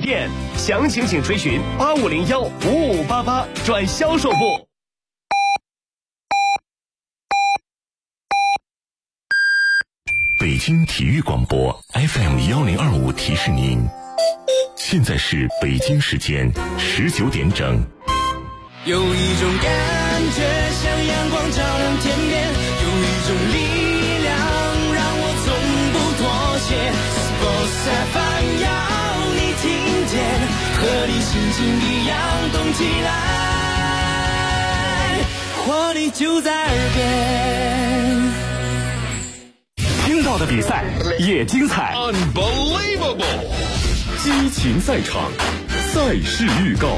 店，详情请垂询85015588转销售部。 北京体育广播 FM1025提示您，现在是北京时间19点整。 有一种感觉像阳光照亮天边，有一种力量让我从不妥协。Sports FM 要你听见，和你心情一样动起来，活力就在耳边。 听到的比赛也精彩， Unbelievable！ 激情赛场，赛事预告。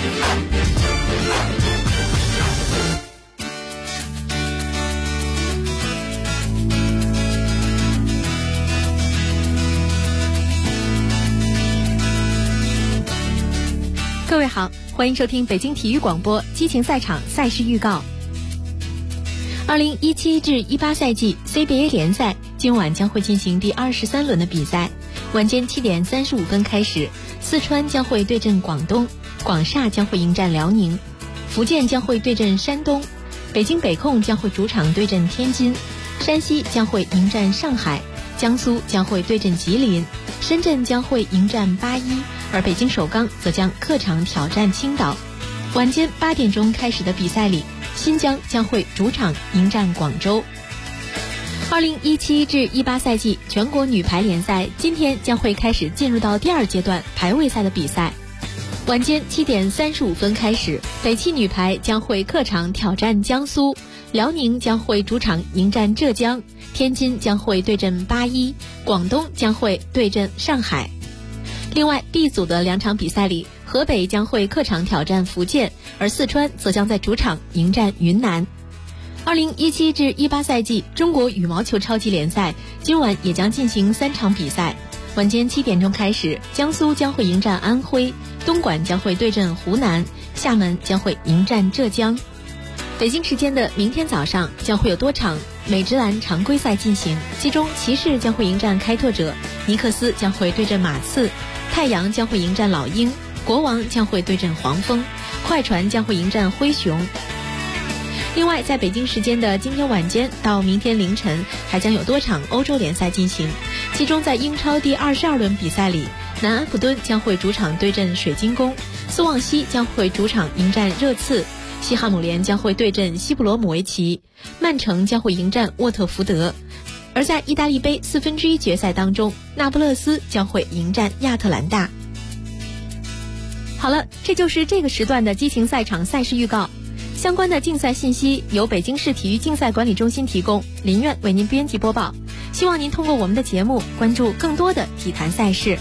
各位好，欢迎收听北京体育广播激情赛场赛事预告。2017至18赛季 CBA 联赛今晚将会进行第23轮的比赛，晚间7点35分开始，四川将会对阵广东，广厦将会迎战辽宁，福建将会对阵山东，北京北控将会主场对阵天津，山西将会迎战上海，江苏将会对阵吉林，深圳将会迎战八一，而北京首钢则将客场挑战青岛。晚间8点钟开始的比赛里，新疆将会主场迎战广州。2017至18赛季全国女排联赛今天将会开始进入到第二阶段排位赛的比赛。晚间7点35分开始，北汽女排将会客场挑战江苏，辽宁将会主场迎战浙江，天津将会对阵八一，广东将会对阵上海。另外 B 组的2场比赛里，河北将会客场挑战福建，而四川则将在主场迎战云南。2017至18赛季中国羽毛球超级联赛今晚也将进行3场比赛。晚间7点钟开始，江苏将会迎战安徽，东莞将会对阵湖南，厦门将会迎战浙江。北京时间的明天早上将会有多场美职篮常规赛进行，其中骑士将会迎战开拓者，尼克斯将会对阵马刺，太阳将会迎战老鹰，国王将会对阵黄蜂，快船将会迎战灰熊。另外在北京时间的今天晚间到明天凌晨还将有多场欧洲联赛进行，其中在英超第22轮比赛里，南安普敦将会主场对阵水晶宫，斯旺西将会主场迎战热刺，西汉姆联将会对阵西布罗姆维奇，曼城将会迎战沃特福德。而在意大利杯1/4决赛当中，那不勒斯将会迎战亚特兰大。好了，这就是这个时段的激情赛场赛事预告。相关的竞赛信息由北京市体育竞赛管理中心提供，林苑为您编辑播报。希望您通过我们的节目关注更多的体坛赛事。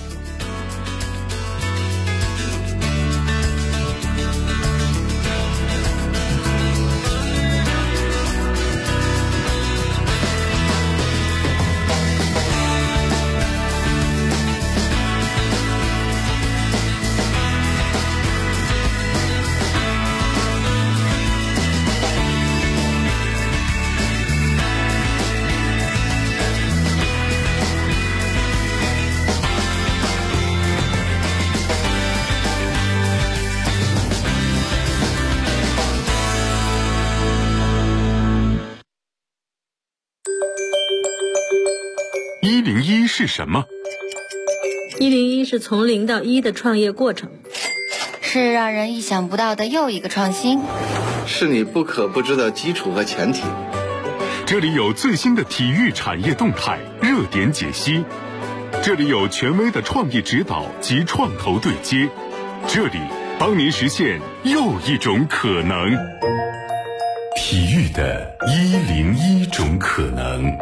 101是什么 ？101是从0到1的创业过程， 是让人意想不到的又一个创新， 是你不可不知的基础和前提。 这里有最新的体育产业动态、热点解析，这里有权威的创意指导及创投对接，这里帮您实现又一种可能。体育的101种可能。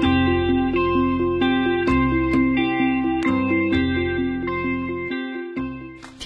体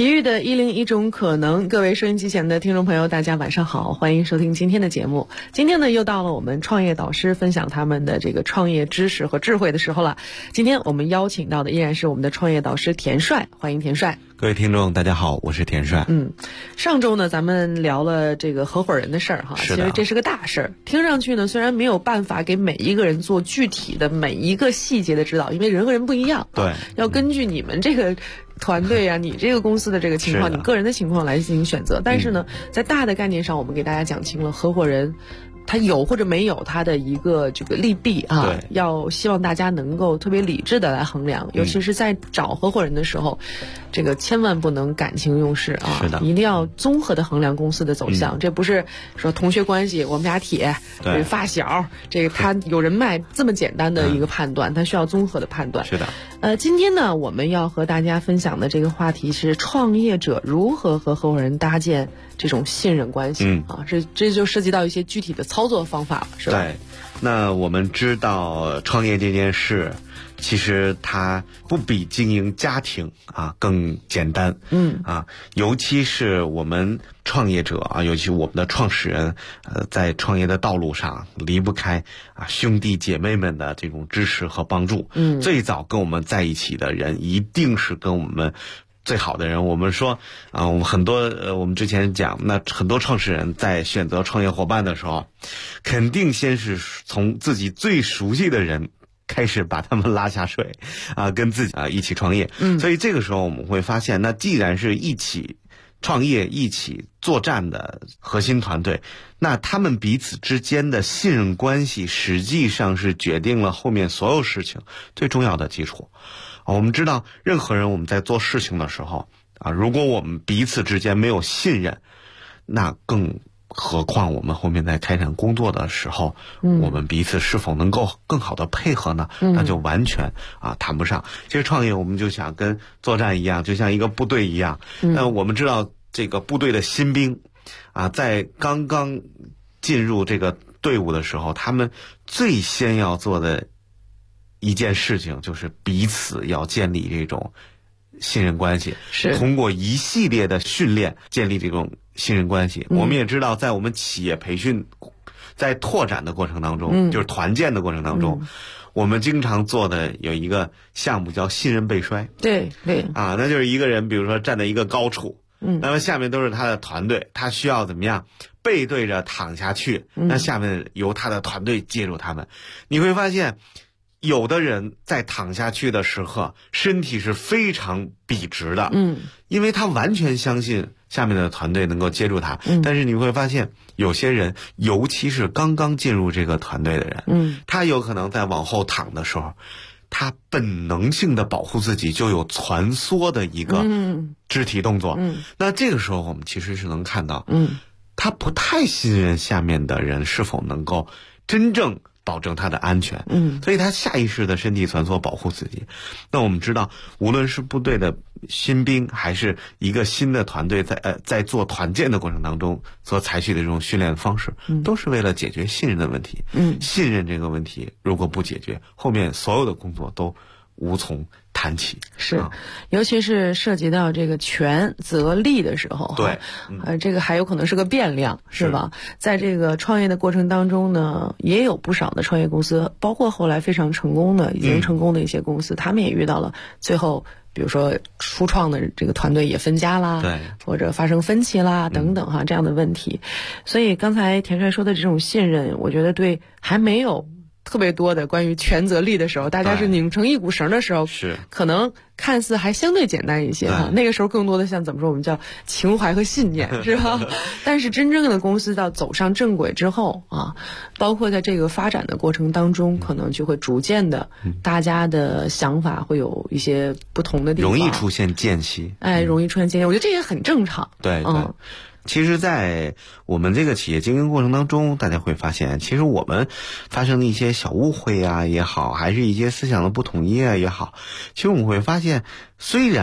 体育的101种可能，各位收音机前的听众朋友，大家晚上好，欢迎收听今天的节目。今天呢，又到了我们创业导师分享他们的这个创业知识和智慧的时候了。今天我们邀请到的依然是我们的创业导师田帅，欢迎田帅。 各位听众大家好，我是田帅。 上周呢咱们聊了这个合伙人的事儿哈，其实这是个大事儿。听上去呢虽然没有办法给每一个人做具体的每一个细节的指导，因为人和人不一样， 对， 要根据你们这个团队啊，你这个公司的这个情况，你个人的情况来进行选择。但是呢，在大的概念上，我们给大家讲清了合伙人他有或者没有他的一个这个利弊啊，要希望大家能够特别理智的来衡量，尤其是在找合伙人的时候，这个千万不能感情用事啊，是的，一定要综合的衡量公司的走向。这不是说同学关系，我们俩铁，发小，这个他有人脉这么简单的一个判断，他需要综合的判断。 是的。 今天呢，我们要和大家分享的这个话题是创业者如何和合伙人搭建这种信任关系啊，这就涉及到一些具体的操作方法了，是吧？ 对，那我们知道创业这件事，其实它不比经营家庭啊更简单。尤其是我们创业者啊，尤其我们的创始人，在创业的道路上离不开啊兄弟姐妹们的这种支持和帮助。最早跟我们在一起的人，一定是跟我们最好的人。我们说啊，我们很多我们之前讲，那很多创始人在选择创业伙伴的时候，肯定先是从自己最熟悉的人开始把他们拉下水啊，跟自己一起创业。所以这个时候我们会发现，那既然是一起创业、一起作战的核心团队，那他们彼此之间的信任关系，实际上是决定了后面所有事情最重要的基础。我们知道任何人我们在做事情的时候啊，如果我们彼此之间没有信任，那更何况我们后面在开展工作的时候，我们彼此是否能够更好的配合呢？那就完全谈不上。其实创业我们就想跟作战一样，就像一个部队一样。那我们知道这个部队的新兵啊，在刚刚进入这个队伍的时候，他们最先要做的一件事情就是彼此要建立这种信任关系，是通过一系列的训练建立这种信任关系。我们也知道，在我们企业培训、在拓展的过程当中，就是团建的过程当中，我们经常做的有一个项目叫信任背摔。 对啊，那就是一个人，比如说站在一个高处，那么下面都是他的团队，他需要怎么样背对着躺下去，那下面由他的团队接住他们。你会发现，有的人在躺下去的时候，身体是非常笔直的，因为他完全相信下面的团队能够接住他。但是你会发现，有些人，尤其是刚刚进入这个团队的人，他有可能在往后躺的时候，他本能性的保护自己，就有蜷缩的一个肢体动作。那这个时候我们其实是能看到，他不太信任下面的人是否能够真正保证他的安全，所以他下意识的身体蜷缩保护自己。那我们知道，无论是部队的新兵，还是一个新的团队在做团建的过程当中所采取的这种训练方式，都是为了解决信任的问题。信任这个问题如果不解决，后面所有的工作都无从谈起。 是，尤其是涉及到这个权责利的时候， 对， 这个还有可能是个变量，是吧？在这个创业的过程当中呢，也有不少的创业公司，包括后来非常成功的、已经成功的一些公司，他们也遇到了最后，比如说初创的这个团队也分家啦， 对， 或者发生分歧啦等等这样的问题。所以刚才田帅说的这种信任，我觉得对还没有特别多的关于权责利的时候，大家是拧成一股绳的时候，是可能看似还相对简单一些哈。那个时候更多的像怎么说，我们叫情怀和信念，是吧？但是真正的公司到走上正轨之后啊，包括在这个发展的过程当中，可能就会逐渐的，大家的想法会有一些不同的地方， 容易出现间隙。 容易出现间隙，我觉得这也很正常。 对。其实在我们这个企业经营过程当中，大家会发现，其实我们发生的一些小误会啊也好，还是一些思想的不统一啊也好，其实我们会发现，虽然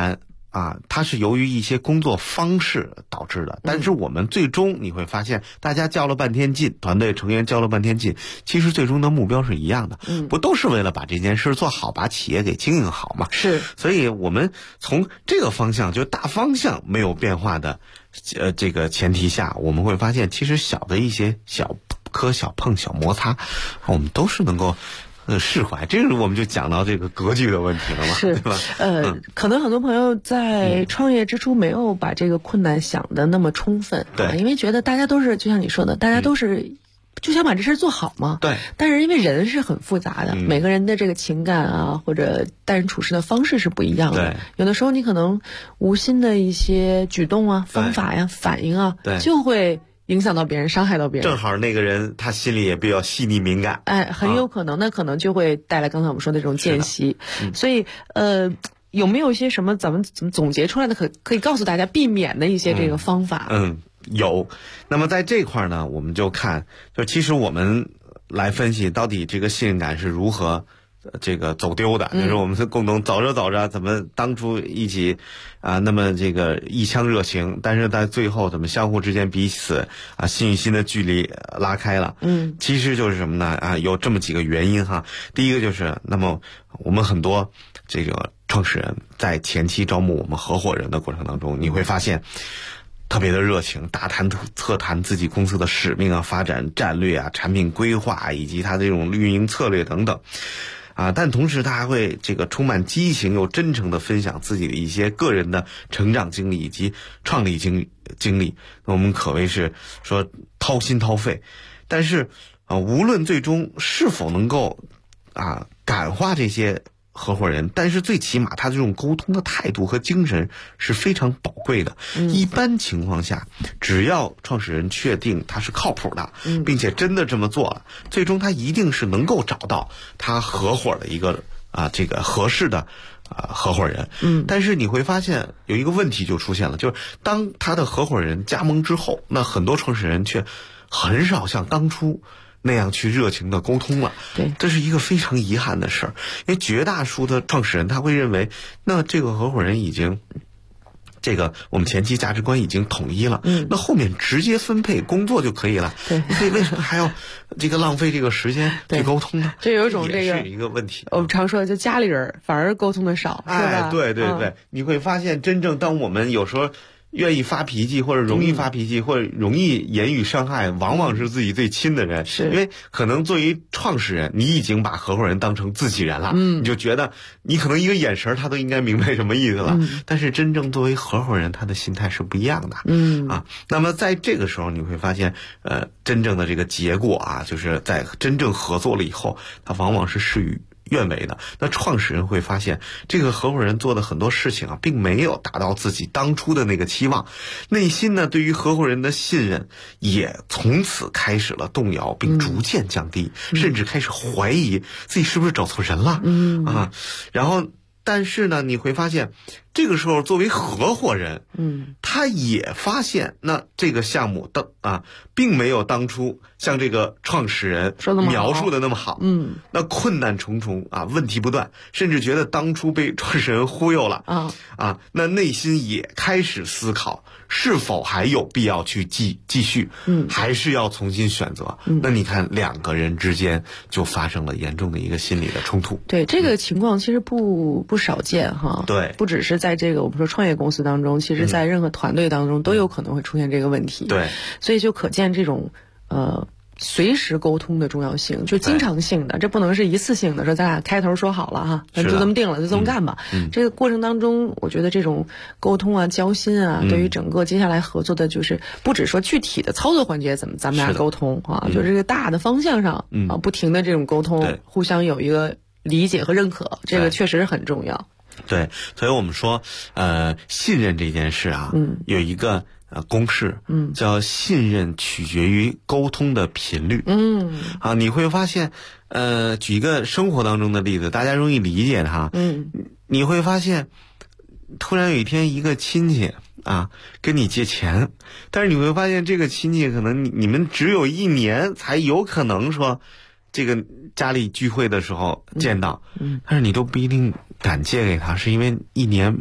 它是由于一些工作方式导致的，但是我们最终你会发现，大家较了半天劲，团队成员较了半天劲，其实最终的目标是一样的，不都是为了把这件事做好，把企业给经营好嘛？ 是， 所以我们从这个方向，就大方向没有变化的，这个前提下，我们会发现，其实小的一些小磕、小碰、小摩擦，我们都是能够。释怀，这个我们就讲到这个格局的问题了嘛， 是对吧？ 可能很多朋友在创业之初没有把这个困难想得那么充分， 对， 因为觉得大家都是就像你说的，大家都是就想把这事做好嘛， 对。 但是因为人是很复杂的，每个人的这个情感啊，或者待人处事的方式是不一样的， 对。 有的时候你可能无心的一些举动啊、方法呀、反应啊， 对， 就会影响到别人，伤害到别人。 正好那个人他心里也比较细腻敏感， 很有可能，那可能就会带来刚才我们说的这种间隙。所以有没有一些什么咱们怎么总结出来的可以告诉大家避免的一些这个方法？ 有。那么在这块呢，我们就看，就其实我们来分析到底这个信任感是如何这个走丢的，就是我们是共同走着走着，怎么当初一起那么这个一腔热情，但是在最后怎么相互之间彼此心与心的距离拉开了。其实就是什么呢？有这么几个原因哈。第一个就是，那么我们很多这个创始人在前期招募我们合伙人的过程当中，你会发现特别的热情，大谈特谈自己公司的使命啊、发展战略啊、产品规划以及他这种运营策略等等。但同时他还会这个充满激情又真诚地分享自己的一些个人的成长经历以及创立经历，我们可谓是说掏心掏肺。但是无论最终是否能够感化这些合伙人，但是最起码他这种沟通的态度和精神是非常宝贵的。一般情况下，只要创始人确定他是靠谱的，并且真的这么做了，最终他一定是能够找到他合伙的一个这个合适的合伙人。但是你会发现有一个问题就出现了，就是当他的合伙人加盟之后，那很多创始人却很少像当初那样去热情的沟通了。 对， 这是一个非常遗憾的事儿，因为绝大多数的创始人他会认为，那这个合伙人已经这个我们前期价值观已经统一了，那后面直接分配工作就可以了。 对， 所以为什么还要这个浪费这个时间去沟通呢？ 这有一种这个也是一个问题。 我们常说的，就家里人反而沟通的少，是吧？ 对对对，你会发现，真正当我们有时候愿意发脾气或者容易发脾气，或者容易言语伤害，往往是自己最亲的人。 是因为可能作为创始人，你已经把合伙人当成自己人了，你就觉得你可能一个眼神他都应该明白什么意思了。但是真正作为合伙人，他的心态是不一样的。那么在这个时候你会发现，真正的这个结果就是在真正合作了以后，他往往是事与愿违的。那创始人会发现，这个合伙人做的很多事情并没有达到自己当初的那个期望，内心呢对于合伙人的信任也从此开始了动摇，并逐渐降低，甚至开始怀疑自己是不是找错人了。然后但是呢你会发现，这个时候作为合伙人，他也发现那这个项目的并没有当初像这个创始人描述的那么好。那困难重重问题不断，甚至觉得当初被创始人忽悠了那内心也开始思考，是否还有必要去继续，还是要重新选择。那你看两个人之间就发生了严重的一个心理的冲突。 对，这个情况其实不少见哈。 对， 不只是在这个我们说创业公司当中，其实在任何团队当中都有可能会出现这个问题。 对， 所以就可见这种随时沟通的重要性，就经常性的，这不能是一次性的，说咱俩开头说好了哈，咱就这么定了，就这么干吧。这个过程当中，我觉得这种沟通交心对于整个接下来合作的，就是不只说具体的操作环节怎么咱们俩沟通就这个大的方向上不停的这种沟通，互相有一个理解和认可，这个确实很重要。 对，所以我们说信任这件事有一个公式，叫信任取决于沟通的频率。你会发现，举一个生活当中的例子，大家容易理解的你会发现，突然有一天一个亲戚跟你借钱，但是你会发现这个亲戚可能你们只有1年才有可能说这个家里聚会的时候见到，但是你都不一定敢借给他，是因为1年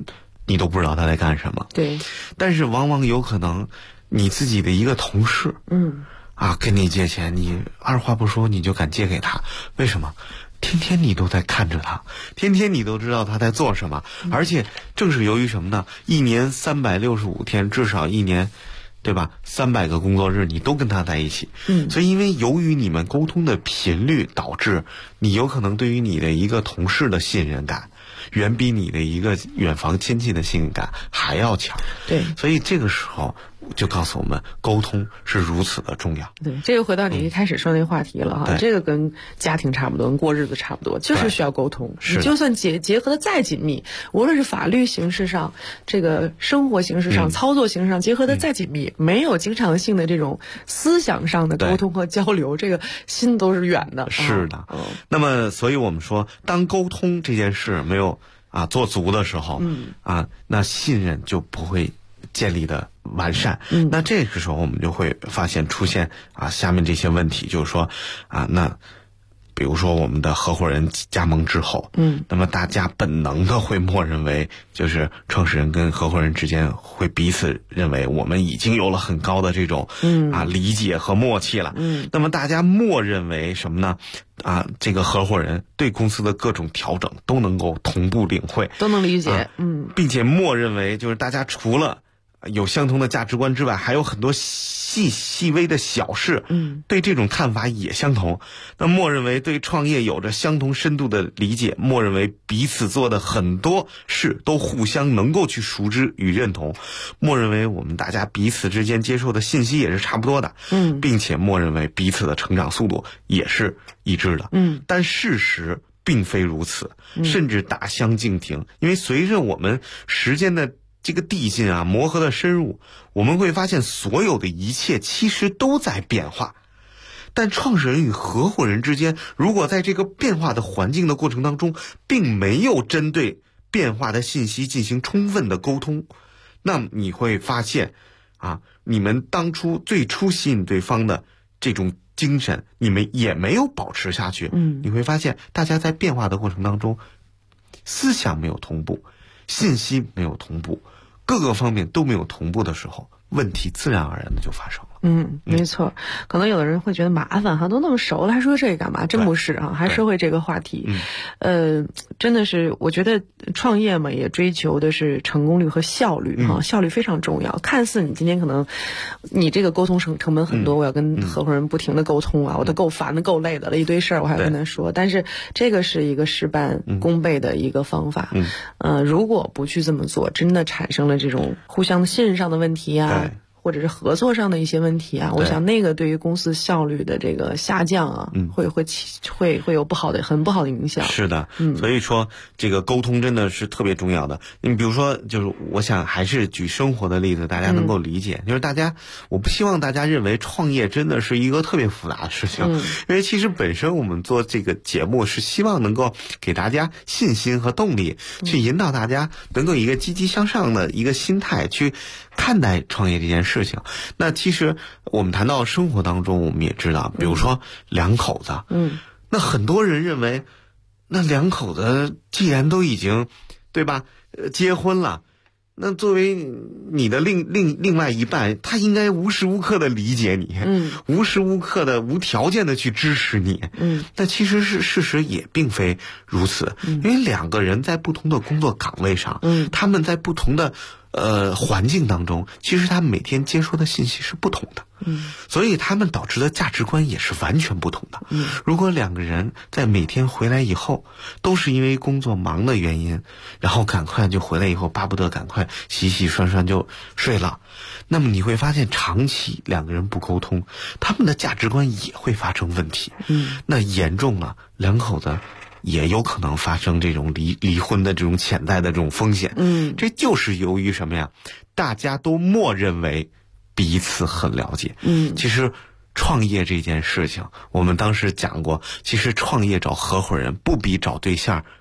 你都不知道他在干什么。 对， 但是往往有可能你自己的一个同事，跟你借钱，你二话不说你就敢借给他，为什么？天天你都在看着他，天天你都知道他在做什么，而且正是由于什么呢？一年365天，至少一年，对吧？300个工作日你都跟他在一起，所以因为由于你们沟通的频率，导致你有可能对于你的一个同事的信任感，远比你的一个远房亲戚的信任感还要强。 对， 所以这个时候就告诉我们，沟通是如此的重要。 对，这个回到你一开始说那个话题了哈，这个跟家庭差不多，跟过日子差不多，就是需要沟通。你就算结合的再紧密，无论是法律形式上、这个生活形式上、操作形式上结合的再紧密，没有经常性的这种思想上的沟通和交流，这个心都是远的。 是的。那么，所以我们说，当沟通这件事没有做足的时候，那信任就不会建立的完善。那这个时候我们就会发现出现下面这些问题，就是说那比如说我们的合伙人加盟之后，那么大家本能的会默认为，就是创始人跟合伙人之间会彼此认为我们已经有了很高的这种理解和默契了。那么大家默认为什么呢？这个合伙人对公司的各种调整都能够同步领会， 都能理解， 并且默认为就是大家除了有相同的价值观之外，还有很多细微的小事，对这种看法也相同。那默认为对创业有着相同深度的理解，默认为彼此做的很多事都互相能够去熟知与认同，默认为我们大家彼此之间接受的信息也是差不多的，并且默认为彼此的成长速度也是一致的。但事实并非如此，甚至大相径庭。因为随着我们时间的这个递进磨合的深入，我们会发现所有的一切其实都在变化。但创始人与合伙人之间，如果在这个变化的环境的过程当中，并没有针对变化的信息进行充分的沟通，那么你会发现你们当初最初吸引对方的这种精神，你们也没有保持下去。你会发现大家在变化的过程当中，思想没有同步，信息没有同步，各个方面都没有同步的时候，问题自然而然的就发生了。 没错。可能有的人会觉得麻烦都那么熟了，还说这个干嘛？真不是还说回这个话题。真的是，我觉得创业嘛，也追求的是成功率和效率效率非常重要。看似你今天可能你这个沟通成本很多，我要跟合伙人不停的沟通我都够烦的够累的了，一堆事儿我还要跟他说，但是这个是一个事半功倍的一个方法。如果不去这么做，真的产生了这种互相信任上的问题或者是合作上的一些问题我想那个对于公司效率的这个下降会有很不好的影响。 是的，所以说这个沟通真的是特别重要的。你比如说，就是我想还是举生活的例子，大家能够理解。就是我不希望大家认为创业真的是一个特别复杂的事情，因为其实本身我们做这个节目是希望能够给大家信心和动力，去引导大家能够以一个积极向上的一个心态去看待创业这件事情。那其实我们谈到生活当中，我们也知道，比如说两口子，那很多人认为，那两口子既然都已经，对吧，结婚了，那作为你的另外一半，他应该无时无刻的理解你，无时无刻的无条件的去支持你，但其实是事实也并非如此，因为两个人在不同的工作岗位上，他们在不同的环境当中，其实他们每天接收的信息是不同的，所以他们导致的价值观也是完全不同的。如果两个人在每天回来以后，都是因为工作忙的原因，然后赶快就回来以后，巴不得赶快洗洗涮涮就睡了，那么你会发现长期两个人不沟通，他们的价值观也会发生问题。那严重了，两口子也有可能发生这种离婚的这种潜在的这种风险。这就是由于什么呀？大家都默认为彼此很了解。其实创业这件事情，我们当时讲过，其实创业找合伙人不比找对象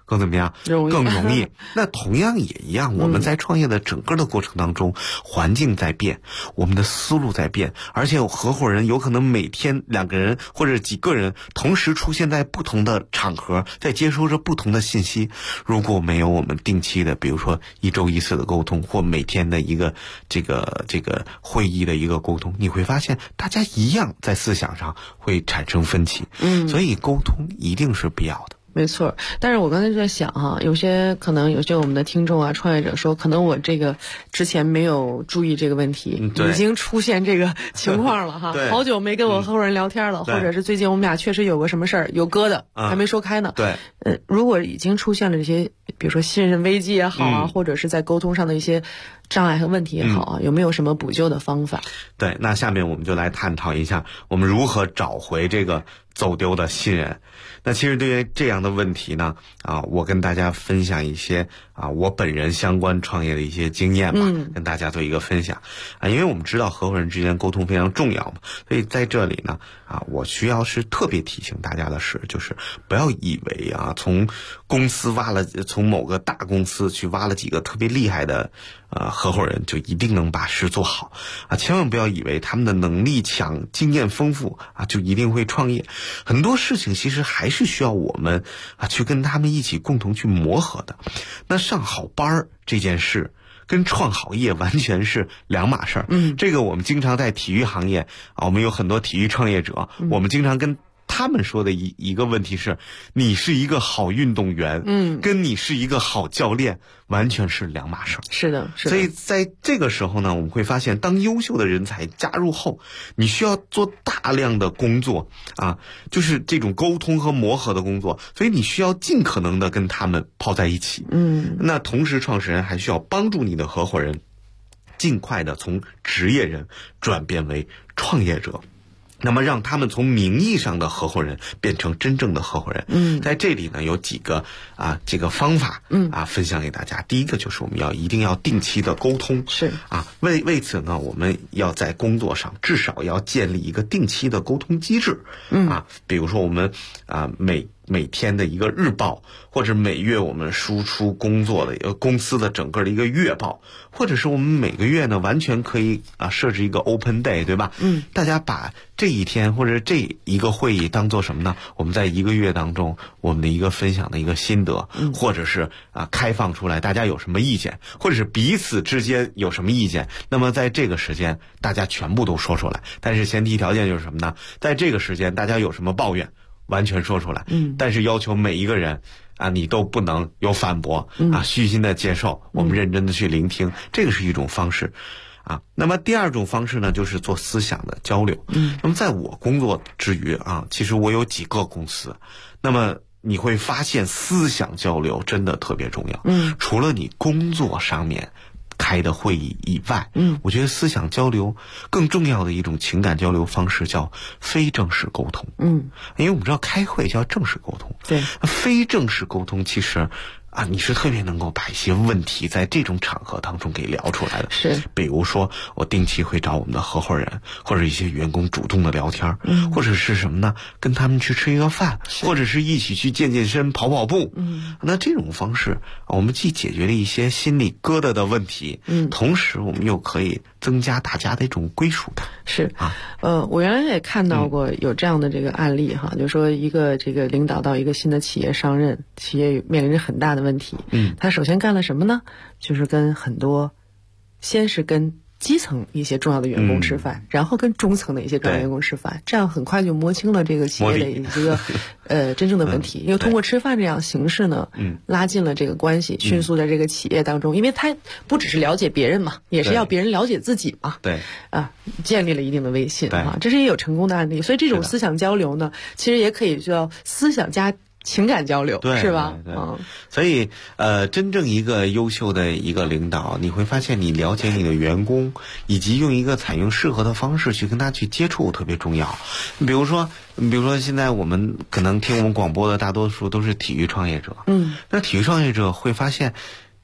更怎么样？更容易。那同样也一样，我们在创业的整个的过程当中，环境在变，我们的思路在变，而且合伙人有可能每天2个人或者几个人同时出现在不同的场合，在接收着不同的信息。如果没有我们定期的，比如说1周1次的沟通，或每天的一个这个会议的一个沟通，你会发现大家一样在思想上会产生分歧。所以沟通一定是必要的。 没错，但是我刚才就在想哈，有些我们的听众啊、创业者说，可能我这个之前没有注意这个问题，已经出现这个情况了哈。好久没跟我合伙人聊天了，或者是最近我们俩确实有个什么事儿有疙瘩，还没说开呢。对，如果已经出现了这些，比如说信任危机也好啊，或者是在沟通上的一些障碍和问题也好啊，有没有什么补救的方法？ 对，那下面我们就来探讨一下，我们如何找回这个走丢的信任。那其实对于这样的问题呢，我跟大家分享一些我本人相关创业的一些经验吧，跟大家做一个分享因为我们知道合伙人之间沟通非常重要嘛，所以在这里呢我需要是特别提醒大家的是，就是不要以为从公司从某个大公司去挖了几个特别厉害的合伙人就一定能把事做好千万不要以为他们的能力强、经验丰富就一定会创业。很多事情其实还是需要我们去跟他们一起共同去磨合的。那上好班这件事跟创好业完全是两码事儿。这个我们经常在体育行业我们有很多体育创业者，我们经常跟他们说的一个问题是，你是一个好运动员，跟你是一个好教练完全是两码事。 是的，是的。 所以在这个时候呢，我们会发现，当优秀的人才加入后，你需要做大量的工作就是这种沟通和磨合的工作，所以你需要尽可能的跟他们泡在一起。那同时，创始人还需要帮助你的合伙人尽快的从职业人转变为创业者。那么让他们从名义上的合伙人变成真正的合伙人。在这里呢有几个这个方法分享给大家。第一个就是我们一定要定期的沟通。是为此呢，我们要在工作上至少要建立一个定期的沟通机制。比如说我们每天的一个日报，或者每月我们输出工作的一个公司的整个的一个月报，或者是我们每个月呢完全可以设置一个 open day， 对吧？大家把这一天或者这一个会议当做什么呢？我们在一个月当中我们的一个分享的一个心得，或者是开放出来大家有什么意见，或者是彼此之间有什么意见，那么在这个时间大家全部都说出来。但是前提条件就是什么呢？在这个时间大家有什么抱怨完全说出来。但是要求每一个人你都不能有反驳虚心的接受，我们认真的去聆听，这个是一种方式那么第二种方式呢，就是做思想的交流。那么在我工作之余其实我有几个公司，那么你会发现思想交流真的特别重要。除了你工作上面开的会议以外，我觉得思想交流更重要的一种情感交流方式叫非正式沟通。因为我们知道开会叫正式沟通，对，非正式沟通其实你是特别能够把一些问题在这种场合当中给聊出来的。是，比如说我定期会找我们的合伙人或者一些员工主动的聊天，或者是什么呢？跟他们去吃一个饭，或者是一起去健健身、跑跑步。那这种方式，我们既解决了一些心里疙瘩的问题，同时我们又可以增加大家的一种归属感。是我原来也看到过有这样的这个案例就是说一个这个领导到一个新的企业上任，企业面临着很大的问题，他首先干了什么呢？就是先是跟基层一些重要的员工吃饭，然后跟中层的一些重要员工吃饭，这样很快就摸清了这个企业的一个真正的问题。因为通过吃饭这样形式呢，拉近了这个关系，迅速在这个企业当中，因为他不只是了解别人嘛，也是要别人了解自己嘛。对建立了一定的威信这是也有成功的案例。所以这种思想交流呢，其实也可以叫思想加情感交流，是吧？ 所以真正一个优秀的一个领导，你会发现你了解你的员工，以及用一个采用适合的方式去跟他去接触特别重要。比如说现在我们可能听我们广播的大多数都是体育创业者，那体育创业者会发现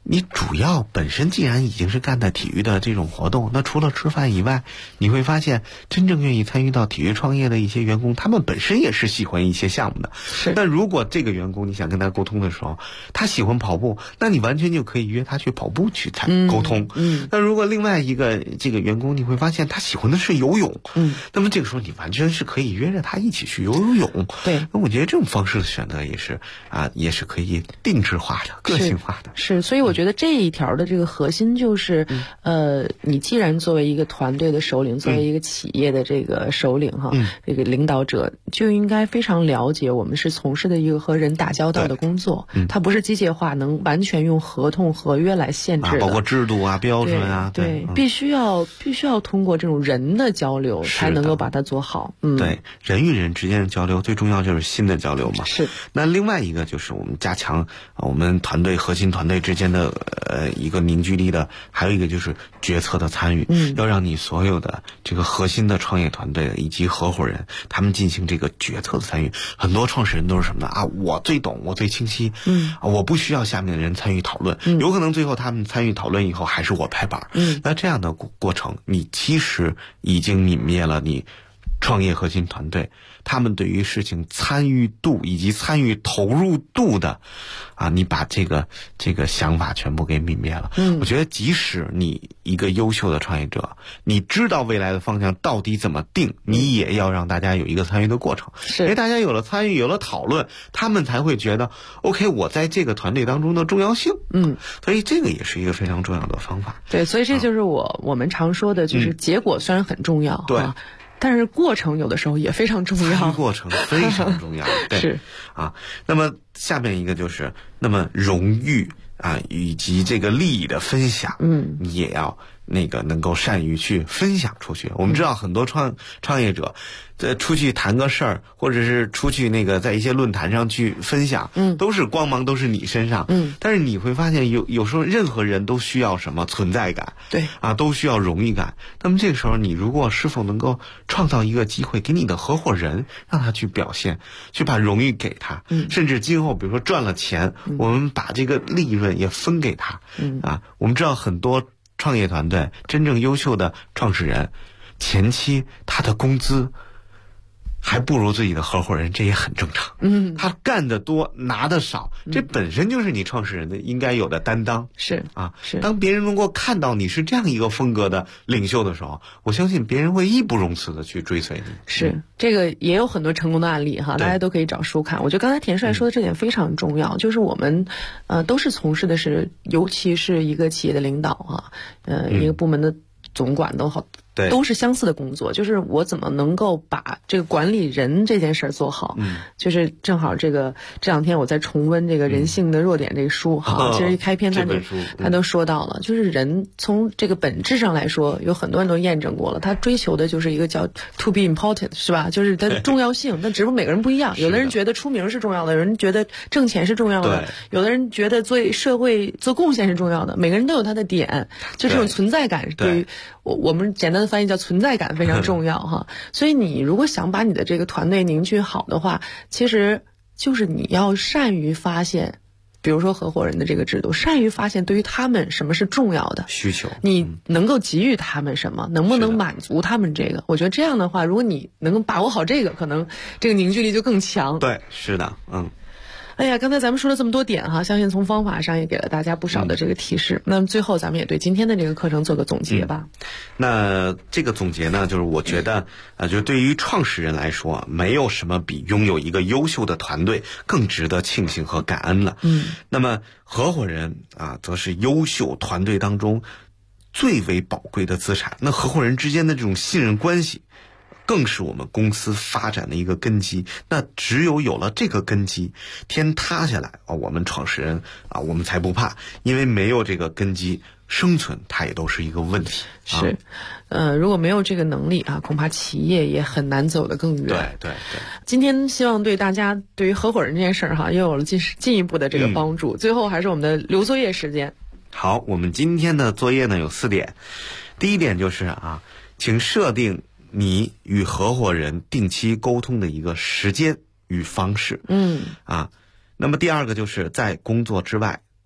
你主要本身既然已经是干的体育的这种活动，那除了吃饭以外，你会发现真正愿意参与到体育创业的一些员工，他们本身也是喜欢一些项目的。 是。 那如果这个员工你想跟他沟通的时候，他喜欢跑步，那你完全就可以约他去跑步去沟通。那如果另外一个这个员工，你会发现他喜欢的是游泳。那么这个时候你完全是可以约着他一起去游泳。 对。 那我觉得这种方式的选择也是可以定制化的、个性化的。 是，所以我觉得这一条的这个核心就是，你既然作为一个团队的首领，作为一个企业的这个首领这个领导者，就应该非常了解我们是从事的一个和人打交道的工作，它不是机械化能完全用合同合约来限制的， 包括制度啊、标准啊， 对，必须要通过这种人的交流才能够把它做好。 对，人与人之间的交流最重要就是心的交流嘛。 是。 那另外一个就是我们加强我们团队核心团队之间的一个凝聚力的，还有一个就是决策的参与。要让你所有的这个核心的创业团队以及合伙人，他们进行这个决策的参与。很多创始人都是什么呢？我最懂，我最清晰。我不需要下面的人参与讨论。有可能最后他们参与讨论以后，还是我拍板。那这样的过程，你其实已经泯灭了你创业核心团队他们对于事情参与度以及参与投入度的你把这个想法全部给泯灭了。我觉得即使你一个优秀的创业者，你知道未来的方向到底怎么定，你也要让大家有一个参与的过程。因为大家有了参与，有了讨论，他们才会觉得 OK 我在这个团队当中的重要性。所以这个也是一个非常重要的方法。 对，所以这就是我们常说的，就是结果虽然很重要， 对， 但是过程有的时候也非常重要， 过程非常重要。对， 是那么下面一个就是那么荣誉以及这个利益的分享，你也要能够善于去分享出去。我们知道很多创业者出去谈个事儿，或者是出去在一些论坛上去分享，都是光芒都是你身上，但是你会发现有时候任何人都需要什么存在感， 对都需要荣誉感。那么这个时候你如果是否能够创造一个机会给你的合伙人，让他去表现，去把荣誉给他，甚至今后比如说赚了钱，我们把这个利润也分给他。我们知道很多创业团队真正优秀的创始人，前期他的工资还不如自己的合伙人，这也很正常。他干得多拿得少，这本身就是你创始人的应该有的担当。 是。 当别人能够看到你是这样一个风格的领袖的时候，我相信别人会义不容辞的去追随你。 是，这个也有很多成功的案例大家都可以找书看。我觉得刚才田帅说的这点非常重要，就是我们都是从事的是，尤其是一个企业的领导一个部门的总管都好，都是相似的工作，就是我怎么能够把这个管理人这件事儿做好。就是正好这两天我在重温这个人性的弱点这个书其实一开篇他都说到了，就是人从这个本质上来说，有很多人都验证过了，他追求的就是一个叫 to be important， 是吧？就是它的重要性，但只不过每个人不一样，有的人觉得出名是重要的，有人觉得挣钱是重要的，有的人觉得做社会做贡献是重要的，每个人都有他的点，就这种存在感对于我们简单的翻译叫存在感非常重要所以你如果想把你的这个团队凝聚好的话，其实就是你要善于发现，比如说合伙人的这个制度，善于发现对于他们什么是重要的需求， 你能够给予他们什么，能不能满足他们这个。我觉得这样的话，如果你能够把握好这个，可能这个凝聚力就更强。 对，是的， 哎呀，刚才咱们说了这么多点相信从方法上也给了大家不少的这个提示。那么最后咱们也对今天的这个课程做个总结吧。 那这个总结呢，就是我觉得就对于创始人来说，没有什么比拥有一个优秀的团队更值得庆幸和感恩了。那么合伙人则是优秀团队当中最为宝贵的资产。那合伙人之间的这种信任关系，更是我们公司发展的一个根基。那只有有了这个根基，天塌下来我们创始人我们才不怕。因为没有这个根基，生存它也都是一个问题。 是，如果没有这个能力恐怕企业也很难走得更远。 对。 今天希望对大家对于合伙人这件事儿又有了进一步的这个帮助。最后还是我们的留作业时间。 好，我们今天的作业呢有4点。第一点就是请设定你与合伙人定期沟通的一个时间与方式。那么第二个就是在工作之外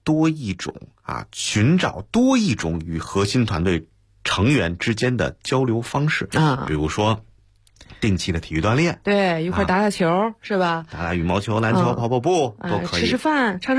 多一种寻找多一种与核心团队成员之间的交流方式比如说定期的体育锻炼， 对，一块打打球，是吧？ 打打羽毛球、篮球、跑跑步都可以， 吃吃饭，唱